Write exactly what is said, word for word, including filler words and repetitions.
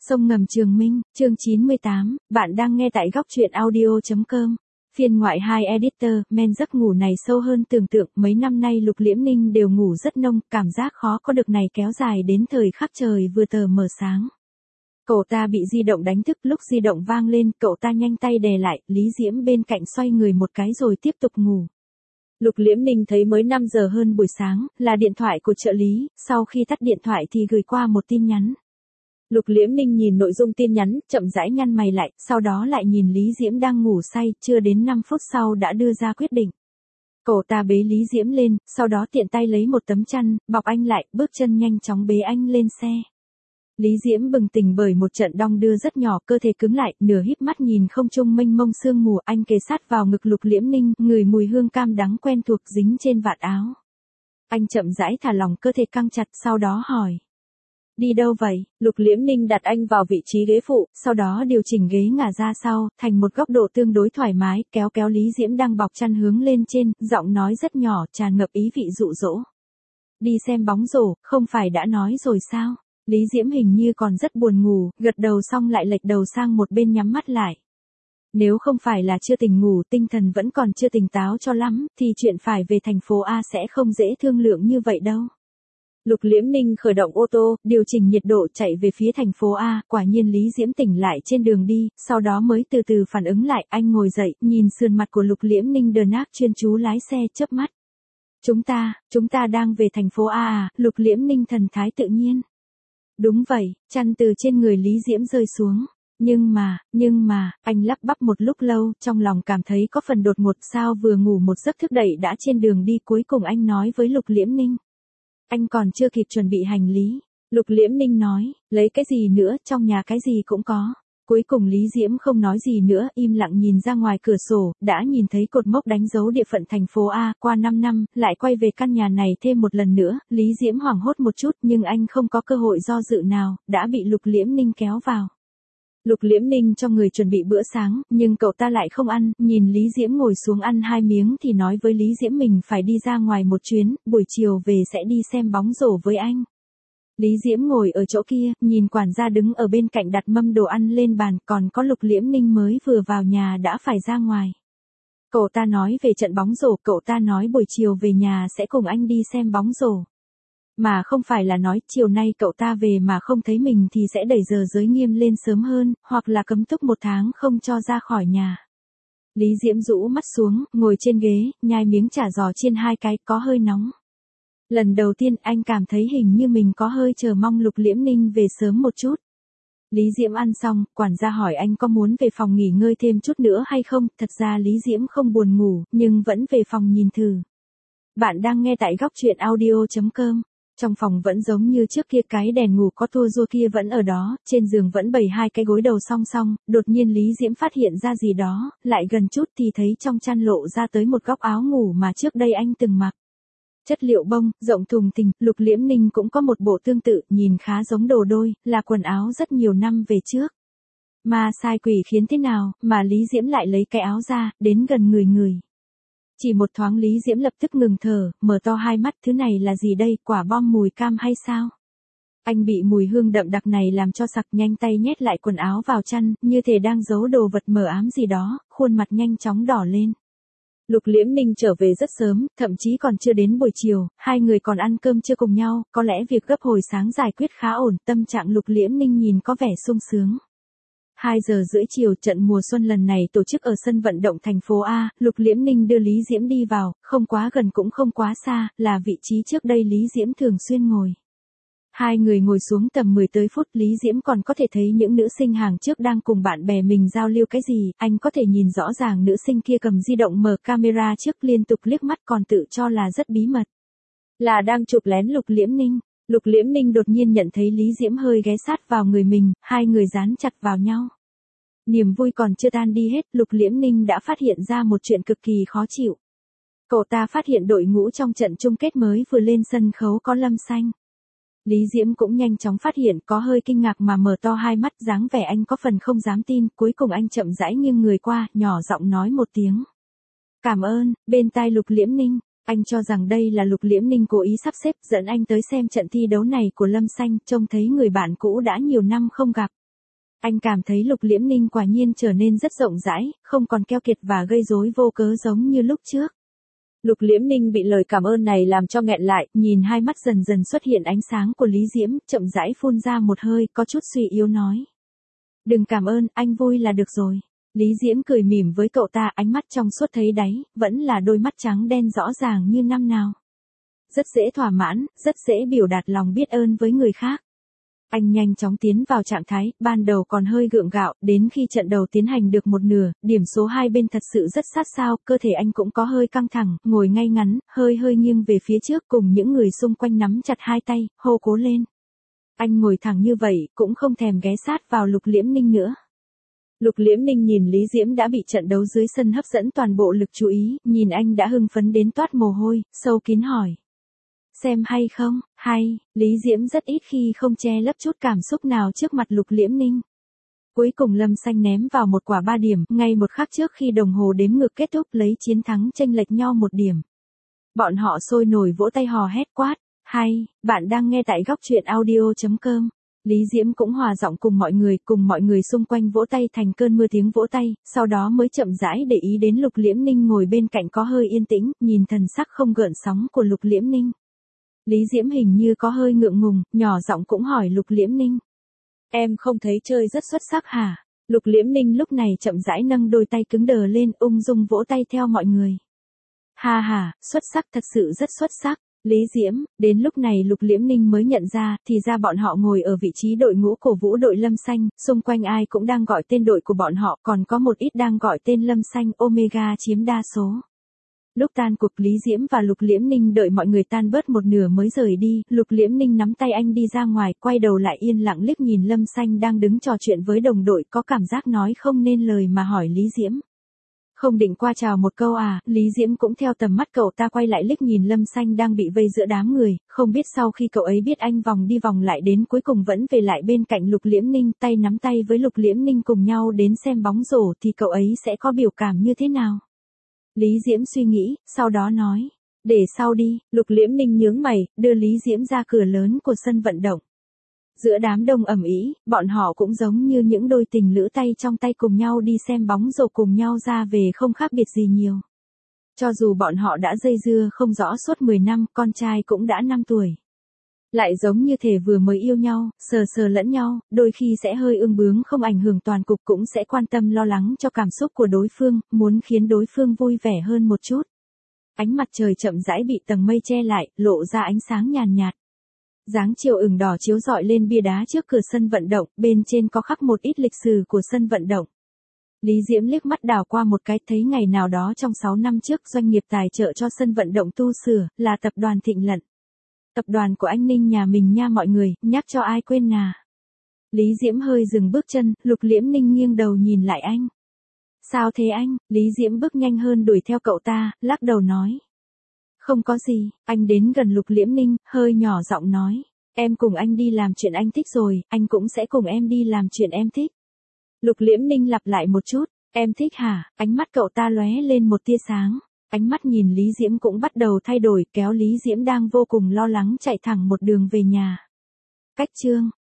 Sông ngầm Trường Minh, chương chín mươi tám, bạn đang nghe tại góc truyện audio.com. Phiên ngoại hai editor, men giấc ngủ này sâu hơn tưởng tượng, mấy năm nay Lục Liễm Ninh đều ngủ rất nông, cảm giác khó có được này kéo dài đến thời khắc trời vừa tờ mờ sáng. Cậu ta bị di động đánh thức, lúc di động vang lên, cậu ta nhanh tay đè lại, Lý Diễm bên cạnh xoay người một cái rồi tiếp tục ngủ. Lục Liễm Ninh thấy mới năm giờ hơn buổi sáng, là điện thoại của trợ lý, sau khi tắt điện thoại thì gửi qua một tin nhắn. Lục Liễm Ninh nhìn nội dung tin nhắn, chậm rãi nhăn mày lại, sau đó lại nhìn Lý Diễm đang ngủ say, chưa đến năm phút sau đã đưa ra quyết định. Cậu ta bế Lý Diễm lên, sau đó tiện tay lấy một tấm chăn, bọc anh lại, bước chân nhanh chóng bế anh lên xe. Lý Diễm bừng tỉnh bởi một trận đong đưa rất nhỏ, cơ thể cứng lại, nửa híp mắt nhìn không trung mênh mông sương mù, anh kề sát vào ngực Lục Liễm Ninh, ngửi mùi hương cam đắng quen thuộc dính trên vạt áo. Anh chậm rãi thả lỏng cơ thể căng chặt, sau đó hỏi. Đi đâu vậy? Lục Liễm Ninh đặt anh vào vị trí ghế phụ, sau đó điều chỉnh ghế ngả ra sau, thành một góc độ tương đối thoải mái, kéo kéo Lý Diễm đang bọc chăn hướng lên trên, giọng nói rất nhỏ, tràn ngập ý vị dụ dỗ. Đi xem bóng rổ, không phải đã nói rồi sao? Lý Diễm hình như còn rất buồn ngủ, gật đầu xong lại lệch đầu sang một bên nhắm mắt lại. Nếu không phải là chưa tỉnh ngủ, tinh thần vẫn còn chưa tỉnh táo cho lắm, thì chuyện phải về thành phố A sẽ không dễ thương lượng như vậy đâu. Lục Liễm Ninh khởi động ô tô, điều chỉnh nhiệt độ chạy về phía thành phố A, quả nhiên Lý Diễm tỉnh lại trên đường đi, sau đó mới từ từ phản ứng lại, anh ngồi dậy, nhìn sườn mặt của Lục Liễm Ninh đờ nác chuyên chú lái xe, chớp mắt. Chúng ta, chúng ta đang về thành phố A à, Lục Liễm Ninh thần thái tự nhiên. Đúng vậy, chăn từ trên người Lý Diễm rơi xuống. Nhưng mà, nhưng mà, anh lắp bắp một lúc lâu, trong lòng cảm thấy có phần đột ngột, sao vừa ngủ một giấc thức dậy đã trên đường đi, cuối cùng anh nói với Lục Liễm Ninh. Anh còn chưa kịp chuẩn bị hành lý. Lục Liễm Ninh nói, lấy cái gì nữa, trong nhà cái gì cũng có. Cuối cùng Lý Diễm không nói gì nữa, im lặng nhìn ra ngoài cửa sổ, đã nhìn thấy cột mốc đánh dấu địa phận thành phố A, qua năm năm, lại quay về căn nhà này thêm một lần nữa, Lý Diễm hoảng hốt một chút nhưng anh không có cơ hội do dự nào, đã bị Lục Liễm Ninh kéo vào. Lục Liễm Ninh cho người chuẩn bị bữa sáng, nhưng cậu ta lại không ăn, nhìn Lý Diễm ngồi xuống ăn hai miếng thì nói với Lý Diễm mình phải đi ra ngoài một chuyến, buổi chiều về sẽ đi xem bóng rổ với anh. Lý Diễm ngồi ở chỗ kia, nhìn quản gia đứng ở bên cạnh đặt mâm đồ ăn lên bàn, còn có Lục Liễm Ninh mới vừa vào nhà đã phải ra ngoài. Cậu ta nói về trận bóng rổ, cậu ta nói buổi chiều về nhà sẽ cùng anh đi xem bóng rổ. Mà không phải là nói chiều nay cậu ta về mà không thấy mình thì sẽ đẩy giờ giới nghiêm lên sớm hơn, hoặc là cấm túc một tháng không cho ra khỏi nhà. Lý Diễm rũ mắt xuống, ngồi trên ghế, nhai miếng chả giò chiên hai cái, có hơi nóng. Lần đầu tiên anh cảm thấy hình như mình có hơi chờ mong Lục Liễm Ninh về sớm một chút. Lý Diễm ăn xong, quản gia hỏi anh có muốn về phòng nghỉ ngơi thêm chút nữa hay không, thật ra Lý Diễm không buồn ngủ, nhưng vẫn về phòng nhìn thử. Bạn đang nghe tại góc truyện audio.com. Trong phòng vẫn giống như trước kia, cái đèn ngủ có tua rua kia vẫn ở đó, trên giường vẫn bày hai cái gối đầu song song, đột nhiên Lý Diễm phát hiện ra gì đó, lại gần chút thì thấy trong chăn lộ ra tới một góc áo ngủ mà trước đây anh từng mặc. Chất liệu bông, rộng thùng thình, Lục Liễm Ninh cũng có một bộ tương tự, nhìn khá giống đồ đôi, là quần áo rất nhiều năm về trước. Mà sai quỷ khiến thế nào, mà Lý Diễm lại lấy cái áo ra, đến gần người người. Chỉ một thoáng Lý Diễm lập tức ngừng thở, mở to hai mắt, thứ này là gì đây, quả bom mùi cam hay sao? Anh bị mùi hương đậm đặc này làm cho sặc, nhanh tay nhét lại quần áo vào chăn, như thể đang giấu đồ vật mờ ám gì đó, khuôn mặt nhanh chóng đỏ lên. Lục Liễm Ninh trở về rất sớm, thậm chí còn chưa đến buổi chiều, hai người còn ăn cơm chưa cùng nhau, có lẽ việc gấp hồi sáng giải quyết khá ổn, tâm trạng Lục Liễm Ninh nhìn có vẻ sung sướng. hai giờ rưỡi chiều, trận mùa xuân lần này tổ chức ở sân vận động thành phố A, Lục Liễm Ninh đưa Lý Diễm đi vào, không quá gần cũng không quá xa, là vị trí trước đây Lý Diễm thường xuyên ngồi. Hai người ngồi xuống tầm mười tới phút, Lý Diễm còn có thể thấy những nữ sinh hàng trước đang cùng bạn bè mình giao lưu cái gì, anh có thể nhìn rõ ràng nữ sinh kia cầm di động mở camera trước liên tục liếc mắt còn tự cho là rất bí mật. Là đang chụp lén Lục Liễm Ninh. Lục Liễm Ninh đột nhiên nhận thấy Lý Diễm hơi ghé sát vào người mình, hai người dán chặt vào nhau. Niềm vui còn chưa tan đi hết, Lục Liễm Ninh đã phát hiện ra một chuyện cực kỳ khó chịu. Cậu ta phát hiện đội ngũ trong trận chung kết mới vừa lên sân khấu có Lâm Xanh. Lý Diễm cũng nhanh chóng phát hiện, có hơi kinh ngạc mà mở to hai mắt, dáng vẻ anh có phần không dám tin, cuối cùng anh chậm rãi nghiêng người qua, nhỏ giọng nói một tiếng. Cảm ơn, bên tai Lục Liễm Ninh. Anh cho rằng đây là Lục Liễm Ninh cố ý sắp xếp dẫn anh tới xem trận thi đấu này của Lâm Xanh, trông thấy người bạn cũ đã nhiều năm không gặp. Anh cảm thấy Lục Liễm Ninh quả nhiên trở nên rất rộng rãi, không còn keo kiệt và gây rối vô cớ giống như lúc trước. Lục Liễm Ninh bị lời cảm ơn này làm cho nghẹn lại, nhìn hai mắt dần dần xuất hiện ánh sáng của Lý Diễm, chậm rãi phun ra một hơi, có chút suy yếu nói. Đừng cảm ơn, anh vui là được rồi. Lý Diễm cười mỉm với cậu ta, ánh mắt trong suốt thấy đáy, vẫn là đôi mắt trắng đen rõ ràng như năm nào. Rất dễ thỏa mãn, rất dễ biểu đạt lòng biết ơn với người khác. Anh nhanh chóng tiến vào trạng thái, ban đầu còn hơi gượng gạo, đến khi trận đầu tiến hành được một nửa, điểm số hai bên thật sự rất sát sao, cơ thể anh cũng có hơi căng thẳng, ngồi ngay ngắn, hơi hơi nghiêng về phía trước cùng những người xung quanh nắm chặt hai tay, hô cố lên. Anh ngồi thẳng như vậy, cũng không thèm ghé sát vào Lục Liễm Ninh nữa. Lục Liễm Ninh nhìn Lý Diễm đã bị trận đấu dưới sân hấp dẫn toàn bộ lực chú ý, nhìn anh đã hưng phấn đến toát mồ hôi, sâu kín hỏi. Xem hay không? Hay, Lý Diễm rất ít khi không che lấp chút cảm xúc nào trước mặt Lục Liễm Ninh. Cuối cùng Lâm Xanh ném vào một quả ba điểm, ngay một khắc trước khi đồng hồ đếm ngược kết thúc lấy chiến thắng chênh lệch nhau một điểm. Bọn họ sôi nổi vỗ tay hò hét quát. Hay, bạn đang nghe tại góc truyện audio chấm com. Lý Diễm cũng hòa giọng cùng mọi người, cùng mọi người xung quanh vỗ tay thành cơn mưa tiếng vỗ tay, sau đó mới chậm rãi để ý đến Lục Liễm Ninh ngồi bên cạnh có hơi yên tĩnh, nhìn thần sắc không gợn sóng của Lục Liễm Ninh. Lý Diễm hình như có hơi ngượng ngùng, nhỏ giọng cũng hỏi Lục Liễm Ninh. Em không thấy chơi rất xuất sắc hả? Lục Liễm Ninh lúc này chậm rãi nâng đôi tay cứng đờ lên, ung dung vỗ tay theo mọi người. Ha ha, xuất sắc, thật sự rất xuất sắc. Lý Diễm, đến lúc này Lục Liễm Ninh mới nhận ra, thì ra bọn họ ngồi ở vị trí đội ngũ cổ vũ đội Lâm Xanh, xung quanh ai cũng đang gọi tên đội của bọn họ, còn có một ít đang gọi tên Lâm Xanh, Omega chiếm đa số. Lúc tan cuộc Lý Diễm và Lục Liễm Ninh đợi mọi người tan bớt một nửa mới rời đi, Lục Liễm Ninh nắm tay anh đi ra ngoài, quay đầu lại yên lặng liếc nhìn Lâm Xanh đang đứng trò chuyện với đồng đội, có cảm giác nói không nên lời mà hỏi Lý Diễm. Không định qua chào một câu à, Lý Diễm cũng theo tầm mắt cậu ta quay lại liếc nhìn Lâm Xanh đang bị vây giữa đám người, không biết sau khi cậu ấy biết anh vòng đi vòng lại đến cuối cùng vẫn về lại bên cạnh Lục Liễm Ninh, tay nắm tay với Lục Liễm Ninh cùng nhau đến xem bóng rổ thì cậu ấy sẽ có biểu cảm như thế nào. Lý Diễm suy nghĩ, sau đó nói, để sau đi. Lục Liễm Ninh nhướng mày, đưa Lý Diễm ra cửa lớn của sân vận động. Giữa đám đông ầm ĩ, bọn họ cũng giống như những đôi tình lữ tay trong tay cùng nhau đi xem bóng rổ cùng nhau ra về không khác biệt gì nhiều. Cho dù bọn họ đã dây dưa không rõ suốt mười năm, con trai cũng đã năm tuổi. Lại giống như thể vừa mới yêu nhau, sờ sờ lẫn nhau, đôi khi sẽ hơi ương bướng không ảnh hưởng toàn cục cũng sẽ quan tâm lo lắng cho cảm xúc của đối phương, muốn khiến đối phương vui vẻ hơn một chút. Ánh mặt trời chậm rãi bị tầng mây che lại, lộ ra ánh sáng nhàn nhạt. Dáng chiều ửng đỏ chiếu rọi lên bia đá trước cửa sân vận động, bên trên có khắc một ít lịch sử của sân vận động. Lý Diễm liếc mắt đảo qua một cái thấy ngày nào đó trong sáu năm trước doanh nghiệp tài trợ cho sân vận động tu sửa, là tập đoàn Thịnh Lận. Tập đoàn của anh Ninh nhà mình nha mọi người, nhắc cho ai quên nà. Lý Diễm hơi dừng bước chân, Lục Liễm Ninh nghiêng đầu nhìn lại anh. Sao thế anh? Lý Diễm bước nhanh hơn đuổi theo cậu ta, lắc đầu nói. Không có gì, anh đến gần Lục Liễm Ninh, hơi nhỏ giọng nói. Em cùng anh đi làm chuyện anh thích rồi, anh cũng sẽ cùng em đi làm chuyện em thích. Lục Liễm Ninh lặp lại một chút, em thích hả? Ánh mắt cậu ta lóe lên một tia sáng. Ánh mắt nhìn Lý Diễm cũng bắt đầu thay đổi, kéo Lý Diễm đang vô cùng lo lắng chạy thẳng một đường về nhà. Cách chương